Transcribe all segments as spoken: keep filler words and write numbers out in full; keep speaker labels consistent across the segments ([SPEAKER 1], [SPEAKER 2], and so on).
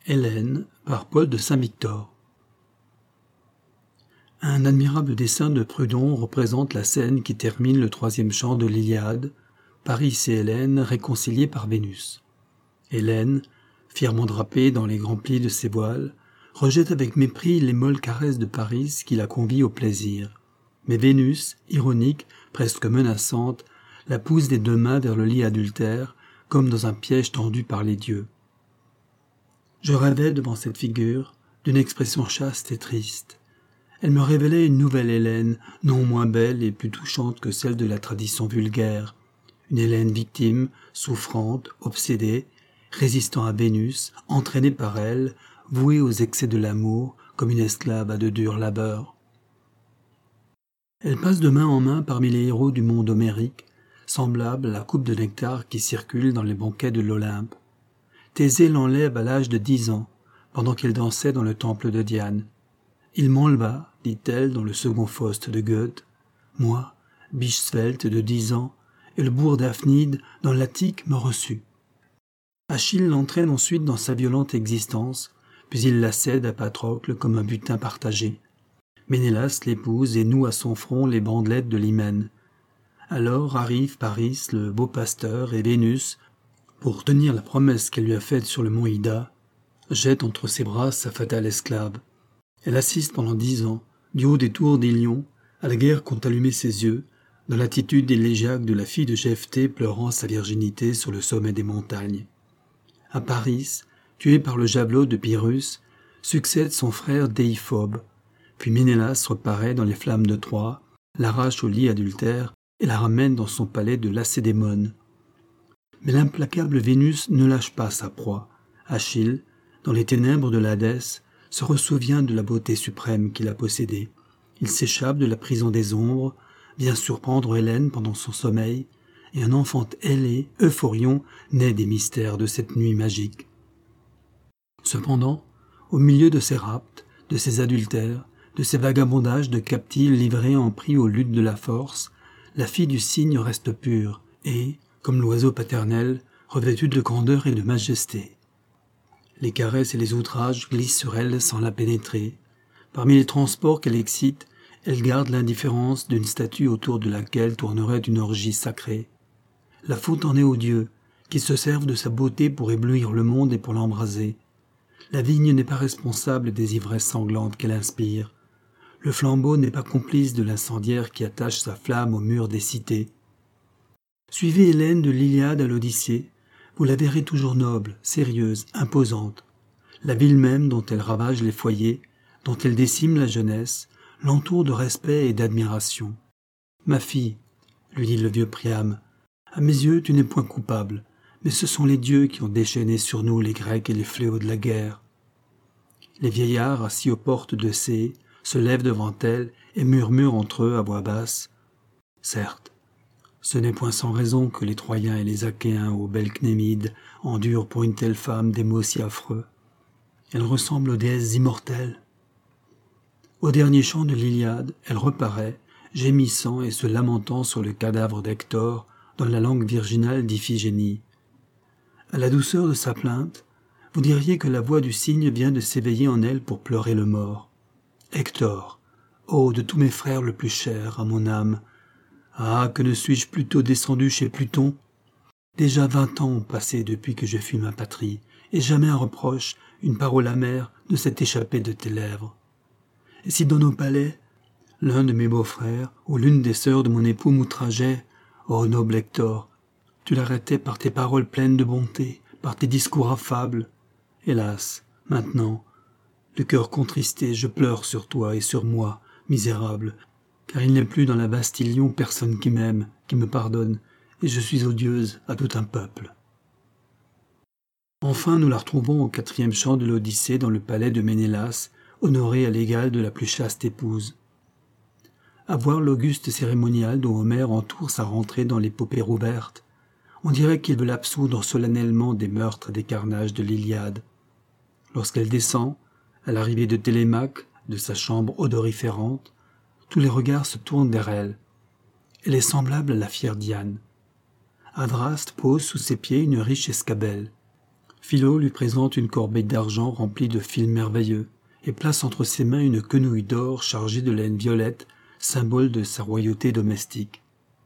[SPEAKER 1] Hélène par Paul de Saint-Victor. Un admirable dessin de Prudhon représente la scène qui termine le troisième chant de l'Iliade, Paris et Hélène réconciliés par Vénus. Hélène, fièrement drapée dans les grands plis de ses voiles, rejette avec mépris les molles caresses de Paris qui la convient au plaisir. Mais Vénus, ironique, presque menaçante, la pousse des deux mains vers le lit adultère, comme dans un piège tendu par les dieux. Je rêvais devant cette figure d'une expression chaste et triste. Elle me révélait une nouvelle Hélène, non moins belle et plus touchante que celle de la tradition vulgaire. Une Hélène victime, souffrante, obsédée, résistant à Vénus, entraînée par elle, vouée aux excès de l'amour, comme une esclave à de durs labeurs. Elle passe de main en main parmi les héros du monde homérique, semblable à la coupe de nectar qui circule dans les banquets de l'Olympe. Thésée l'enlève à l'âge de dix ans, pendant qu'il dansait dans le temple de Diane. « Il m'enleva, dit-elle dans le second Faust de Goethe, moi, biche svelte de dix ans, et le bourg d'Aphnide dans l'Attique me reçut. » Achille l'entraîne ensuite dans sa violente existence, puis il la cède à Patrocle comme un butin partagé. Ménélas l'épouse et noue à son front les bandelettes de l'hymen. Alors arrive Paris, le beau pasteur, et Vénus, pour tenir la promesse qu'elle lui a faite sur le mont Ida, jette entre ses bras sa fatale esclave. Elle assiste pendant dix ans, du haut des tours d'Ilion, à la guerre qu'ont allumé ses yeux, dans l'attitude élégiaque de la fille de Jephthé pleurant sa virginité sur le sommet des montagnes. À Paris, tué par le javelot de Pyrrhus, succède son frère Déiphobe, puis Ménélas reparaît dans les flammes de Troie, l'arrache au lit adultère et la ramène dans son palais de Lacédémone. Mais l'implacable Vénus ne lâche pas sa proie. Achille, dans les ténèbres de l'Hadès, se ressouvient de la beauté suprême qu'il a possédée. Il s'échappe de la prison des ombres, vient surprendre Hélène pendant son sommeil, et un enfant ailé, Euphorion, naît des mystères de cette nuit magique. Cependant, au milieu de ces rapts, de ces adultères, de ces vagabondages de captifs livrés en prix aux luttes de la force, la fille du cygne reste pure, et, comme l'oiseau paternel, revêtue de grandeur et de majesté. Les caresses et les outrages glissent sur elle sans la pénétrer. Parmi les transports qu'elle excite, elle garde l'indifférence d'une statue autour de laquelle tournerait une orgie sacrée. La faute en est aux dieux, qui se servent de sa beauté pour éblouir le monde et pour l'embraser. La vigne n'est pas responsable des ivresses sanglantes qu'elle inspire. Le flambeau n'est pas complice de l'incendiaire qui attache sa flamme au mur des cités. Suivez Hélène de l'Iliade à l'Odyssée, vous la verrez toujours noble, sérieuse, imposante. La ville même dont elle ravage les foyers, dont elle décime la jeunesse, l'entoure de respect et d'admiration. « Ma fille, lui dit le vieux Priam, à mes yeux tu n'es point coupable, mais ce sont les dieux qui ont déchaîné sur nous les Grecs et les fléaux de la guerre. » Les vieillards assis aux portes de Cée se lèvent devant elle et murmurent entre eux à voix basse. « Certes, ce n'est point sans raison que les Troyens et les Achéens aux belles Cnémides endurent pour une telle femme des maux si affreux. Elle ressemble aux déesses immortelles. » Au dernier chant de l'Iliade, elle reparaît, gémissant et se lamentant sur le cadavre d'Hector dans la langue virginale d'Iphigénie. À la douceur de sa plainte, vous diriez que la voix du cygne vient de s'éveiller en elle pour pleurer le mort. Hector, ô de tous mes frères le plus cher à mon âme, ah, que ne suis-je plutôt descendu chez Pluton? Déjà vingt ans ont passé depuis que je fus ma patrie, et jamais un reproche, une parole amère ne s'est échappé de tes lèvres. Et si dans nos palais, l'un de mes beaux-frères ou l'une des sœurs de mon époux m'outrageait, ô noble Hector, tu l'arrêtais par tes paroles pleines de bonté, par tes discours affables. Hélas, maintenant, le cœur contristé, je pleure sur toi et sur moi, misérable, car il n'est plus dans la vaste Ilion personne qui m'aime, qui me pardonne, et je suis odieuse à tout un peuple. Enfin, nous la retrouvons au quatrième chant de l'Odyssée dans le palais de Ménélas, honorée à l'égal de la plus chaste épouse. À voir l'auguste cérémonial dont Homère entoure sa rentrée dans l'épopée rouverte, on dirait qu'il veut l'absoudre solennellement des meurtres et des carnages de l'Iliade. Lorsqu'elle descend, à l'arrivée de Télémaque, de sa chambre odoriférante, tous les regards se tournent vers elle. Elle est semblable à la fière Diane. Adraste pose sous ses pieds une riche escabelle. Philo lui présente une corbeille d'argent remplie de fils merveilleux et place entre ses mains une quenouille d'or chargée de laine violette, symbole de sa royauté domestique.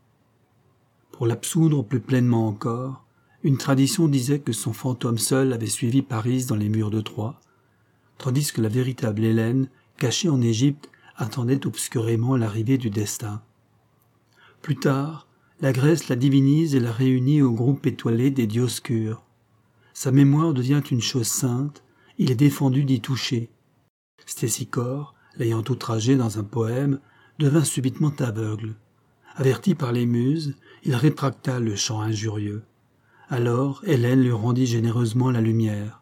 [SPEAKER 1] Pour l'absoudre plus pleinement encore, une tradition disait que son fantôme seul avait suivi Paris dans les murs de Troie, tandis que la véritable Hélène, cachée en Égypte, attendait obscurément l'arrivée du destin. Plus tard, la Grèce la divinise et la réunit au groupe étoilé des Dioscures. Sa mémoire devient une chose sainte, il est défendu d'y toucher. Stésichore, l'ayant outragé dans un poème, devint subitement aveugle. Averti par les muses, il rétracta le chant injurieux. Alors Hélène lui rendit généreusement la lumière.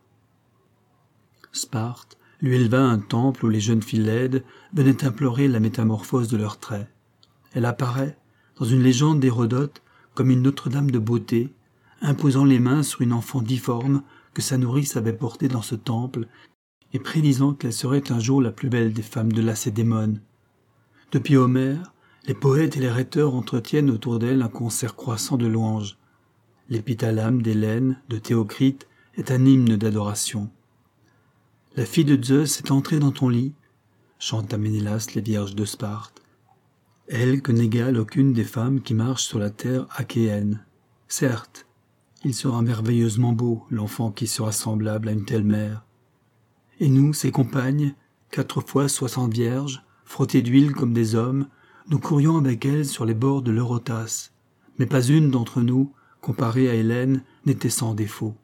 [SPEAKER 1] Sparte lui éleva un temple où les jeunes filles laides venaient implorer la métamorphose de leurs traits. Elle apparaît, dans une légende d'Hérodote, comme une Notre-Dame de beauté, imposant les mains sur une enfant difforme que sa nourrice avait portée dans ce temple et prédisant qu'elle serait un jour la plus belle des femmes de Lacédémone. Depuis Homère, les poètes et les rhéteurs entretiennent autour d'elle un concert croissant de louanges. L'épithalame d'Hélène, de Théocrite, est un hymne d'adoration. La fille de Zeus est entrée dans ton lit, chante à Ménélas les vierges de Sparte. Elle que n'égale aucune des femmes qui marchent sur la terre achéenne. Certes, il sera merveilleusement beau, l'enfant qui sera semblable à une telle mère. Et nous, ses compagnes, quatre fois soixante vierges, frottées d'huile comme des hommes, nous courions avec elle sur les bords de l'Eurotas, mais pas une d'entre nous, comparée à Hélène, n'était sans défaut.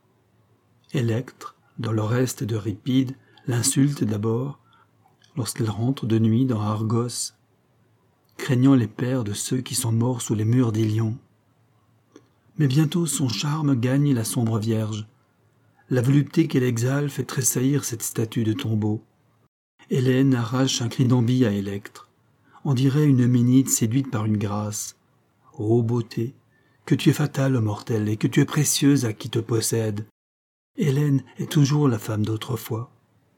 [SPEAKER 1] Électre, dans l'Oreste d'Euripide, l'insulte d'abord, lorsqu'elle rentre de nuit dans Argos, craignant les pères de ceux qui sont morts sous les murs d'Ilion. Mais bientôt son charme gagne la sombre vierge. La volupté qu'elle exhale fait tressaillir cette statue de tombeau. Hélène arrache un cri d'envie à Électre. On dirait une Euménide séduite par une grâce. Ô beauté, que tu es fatale aux mortels et que tu es précieuse à qui te possède. Hélène est toujours la femme d'autrefois.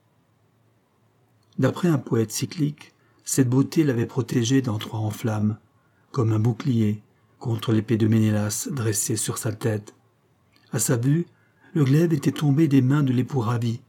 [SPEAKER 1] D'après un poète cyclique, cette beauté l'avait protégée d'un Troie en flammes, comme un bouclier contre l'épée de Ménélas dressée sur sa tête. À sa vue, le glaive était tombé des mains de l'époux ravi.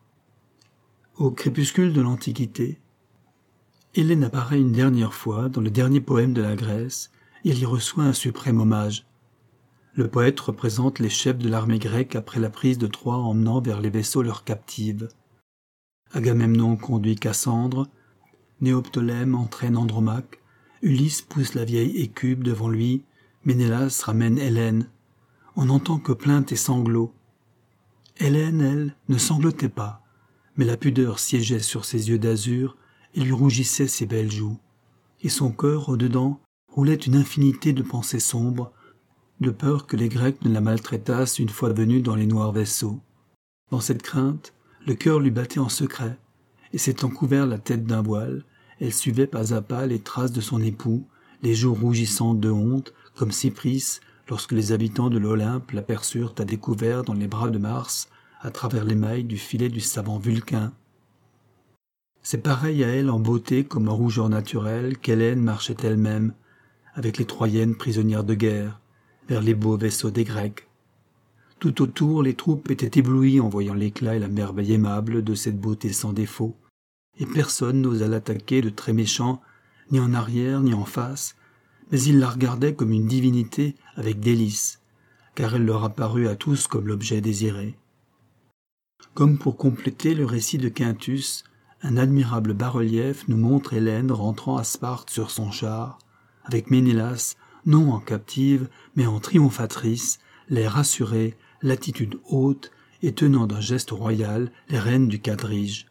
[SPEAKER 1] Au crépuscule de l'Antiquité, Hélène apparaît une dernière fois dans le dernier poème de la Grèce et elle y reçoit un suprême hommage. Le poète représente les chefs de l'armée grecque après la prise de Troie emmenant vers les vaisseaux leurs captives. Agamemnon conduit Cassandre, Néoptolème entraîne Andromaque, Ulysse pousse la vieille Écube devant lui, Ménélas ramène Hélène. On n'entend que plaintes et sanglots. Hélène, elle, ne sanglotait pas, mais la pudeur siégeait sur ses yeux d'azur et lui rougissait ses belles joues. Et son cœur, au-dedans, roulait une infinité de pensées sombres, de peur que les Grecs ne la maltraitassent une fois venus dans les noirs vaisseaux. Dans cette crainte, le cœur lui battait en secret, et s'étant couvert la tête d'un voile, elle suivait pas à pas les traces de son époux, les joues rougissantes de honte, comme Cypris, lorsque les habitants de l'Olympe l'aperçurent à découvert dans les bras de Mars, à travers les mailles du filet du savant Vulcain. C'est pareil à elle en beauté comme en rougeur naturelle qu'Hélène marchait elle-même, avec les Troyennes prisonnières de guerre, vers les beaux vaisseaux des Grecs. Tout autour, les troupes étaient éblouies en voyant l'éclat et la merveille aimable de cette beauté sans défaut, et personne n'osa l'attaquer de très méchant, ni en arrière ni en face, mais ils la regardaient comme une divinité avec délice, car elle leur apparut à tous comme l'objet désiré. Comme pour compléter le récit de Quintus, un admirable bas-relief nous montre Hélène rentrant à Sparte sur son char, avec Ménélas, non en captive, mais en triomphatrice, l'air assuré, l'attitude haute, et tenant d'un geste royal les rênes du quadrige.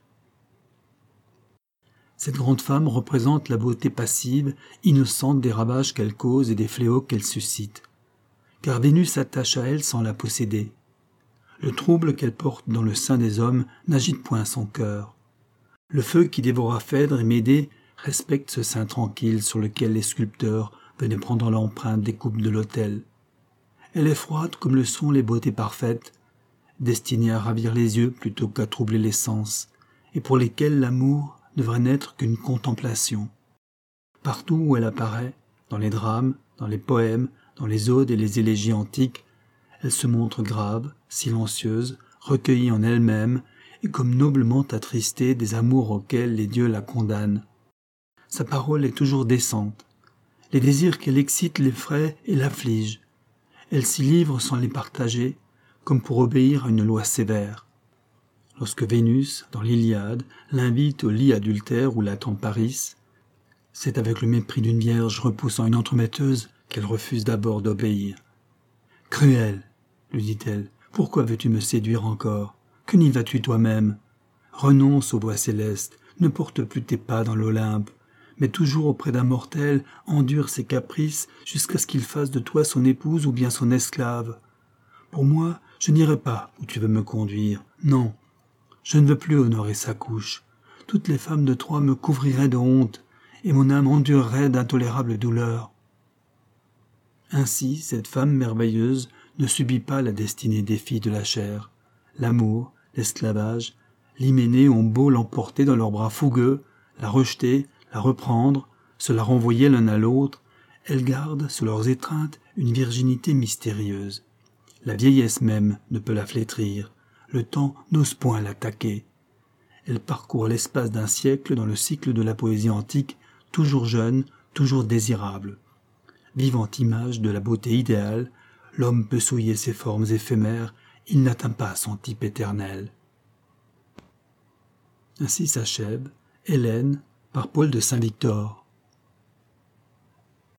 [SPEAKER 1] Cette grande femme représente la beauté passive, innocente des ravages qu'elle cause et des fléaux qu'elle suscite. Car Vénus s'attache à elle sans la posséder. Le trouble qu'elle porte dans le sein des hommes n'agite point son cœur. Le feu qui dévora Phèdre et Médée respecte ce sein tranquille sur lequel les sculpteurs venaient prendre l'empreinte des coupes de l'autel. Elle est froide comme le sont les beautés parfaites, destinées à ravir les yeux plutôt qu'à troubler les sens, et pour lesquelles l'amour devrait n'être qu'une contemplation. Partout où elle apparaît, dans les drames, dans les poèmes, dans les odes et les élégies antiques, Elle se montre grave, silencieuse, recueillie en elle-même, et comme noblement attristée des amours auxquels les dieux la condamnent. Sa parole est toujours décente. Les désirs qu'elle excite l'effraient et l'affligent. Elle s'y livre sans les partager, comme pour obéir à une loi sévère. Lorsque Vénus, dans l'Iliade, l'invite au lit adultère où l'attend Paris, c'est avec le mépris d'une vierge repoussant une entremetteuse qu'elle refuse d'abord d'obéir. « Cruel, lui dit-elle, pourquoi veux-tu me séduire encore? Que n'y vas-tu toi-même? Renonce aux voies célestes, ne porte plus tes pas dans l'Olympe, mais toujours auprès d'un mortel, endure ses caprices jusqu'à ce qu'il fasse de toi son épouse ou bien son esclave. Pour moi, je n'irai pas où tu veux me conduire, non. Je ne veux plus honorer sa couche. Toutes les femmes de Troie me couvriraient de honte, et mon âme endurerait d'intolérables douleurs. » Ainsi, cette femme merveilleuse ne subit pas la destinée des filles de la chair. L'amour, l'esclavage, l'hyménée ont beau l'emporter dans leurs bras fougueux, la rejeter, la reprendre, se la renvoyer l'un à l'autre, elles gardent sous leurs étreintes une virginité mystérieuse. La vieillesse même ne peut la flétrir, le temps n'ose point l'attaquer. Elle parcourt l'espace d'un siècle dans le cycle de la poésie antique, toujours jeune, toujours désirable. Vivante image de la beauté idéale, l'homme peut souiller ses formes éphémères, il n'atteint pas son type éternel. Ainsi s'achève Hélène par Paul de Saint-Victor.